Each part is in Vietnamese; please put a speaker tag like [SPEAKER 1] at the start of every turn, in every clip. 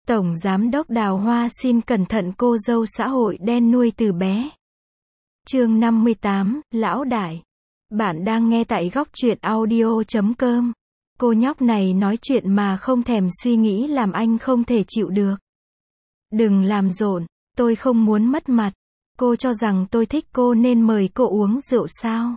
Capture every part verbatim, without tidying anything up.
[SPEAKER 1] Tổng Giám đốc Đào Hoa xin cẩn thận cô dâu xã hội đen nuôi từ bé. Chương năm mươi tám, Lão Đại. Bạn đang nghe tại góc truyện audio chấm com. Cô nhóc này nói chuyện mà không thèm suy nghĩ làm anh không thể chịu được. Đừng làm rộn, tôi không muốn mất mặt. Cô cho rằng tôi thích cô nên mời cô uống rượu sao?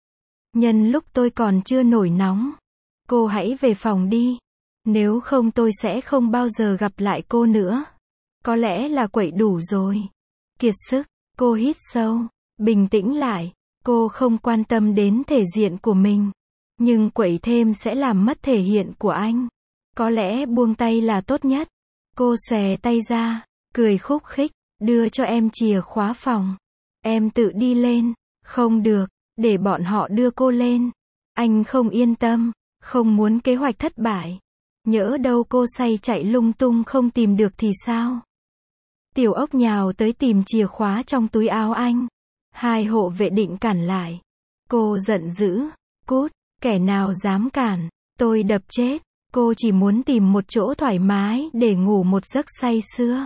[SPEAKER 1] Nhân lúc tôi còn chưa nổi nóng, cô hãy về phòng đi. Nếu không tôi sẽ không bao giờ gặp lại cô nữa. Có lẽ là quậy đủ rồi. Kiệt sức, cô hít sâu, bình tĩnh lại. Cô không quan tâm đến thể diện của mình. Nhưng quậy thêm sẽ làm mất thể hiện của anh. Có lẽ buông tay là tốt nhất. Cô xòe tay ra, cười khúc khích, đưa cho em chìa khóa phòng. Em tự đi lên. Không được, để bọn họ đưa cô lên. Anh không yên tâm, không muốn kế hoạch thất bại. Nhỡ đâu cô say chạy lung tung không tìm được thì sao? Tiểu Ốc nhào tới tìm chìa khóa trong túi áo anh. Hai hộ vệ định cản lại. Cô giận dữ, cút, kẻ nào dám cản, tôi đập chết. Cô chỉ muốn tìm một chỗ thoải mái để ngủ một giấc say sưa.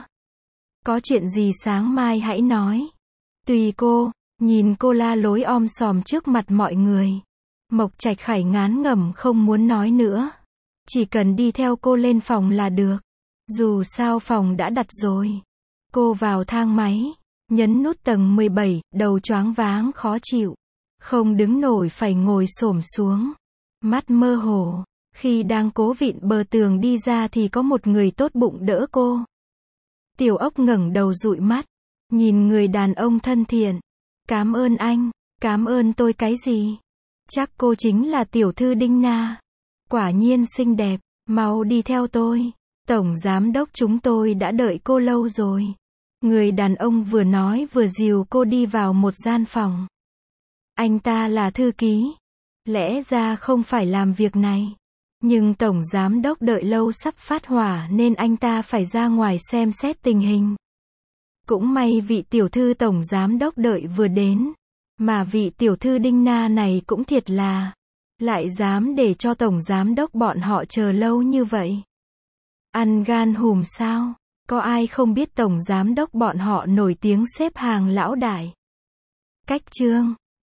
[SPEAKER 1] Có chuyện gì sáng mai hãy nói. Tùy cô. Nhìn cô la lối om sòm trước mặt mọi người. Mộc Trạch Khải ngán ngẩm không muốn nói nữa. Chỉ cần đi theo cô lên phòng là được. Dù sao phòng đã đặt rồi. Cô vào thang máy, nhấn nút tầng mười bảy, đầu choáng váng khó chịu. Không đứng nổi phải ngồi xổm xuống. Mắt mơ hồ. Khi đang cố vịn bờ tường đi ra thì có một người tốt bụng đỡ cô. Tiểu Ốc ngẩng đầu dụi mắt. Nhìn người đàn ông thân thiện. Cám ơn anh. Cám ơn tôi cái gì? Chắc cô chính là tiểu thư Đinh Na. Quả nhiên xinh đẹp. Mau đi theo tôi. Tổng giám đốc chúng tôi đã đợi cô lâu rồi. Người đàn ông vừa nói vừa dìu cô đi vào một gian phòng. Anh ta là thư ký. Lẽ ra không phải làm việc này. Nhưng tổng giám đốc đợi lâu sắp phát hỏa nên anh ta phải ra ngoài xem xét tình hình. Cũng may vị tiểu thư tổng giám đốc đợi vừa đến. Mà vị tiểu thư Đinh Na này cũng thiệt là. Lại dám để cho tổng giám đốc bọn họ chờ lâu như vậy. Ăn gan hùm sao? Có ai không biết tổng giám đốc bọn họ nổi tiếng xếp hàng lão đại. Cách chương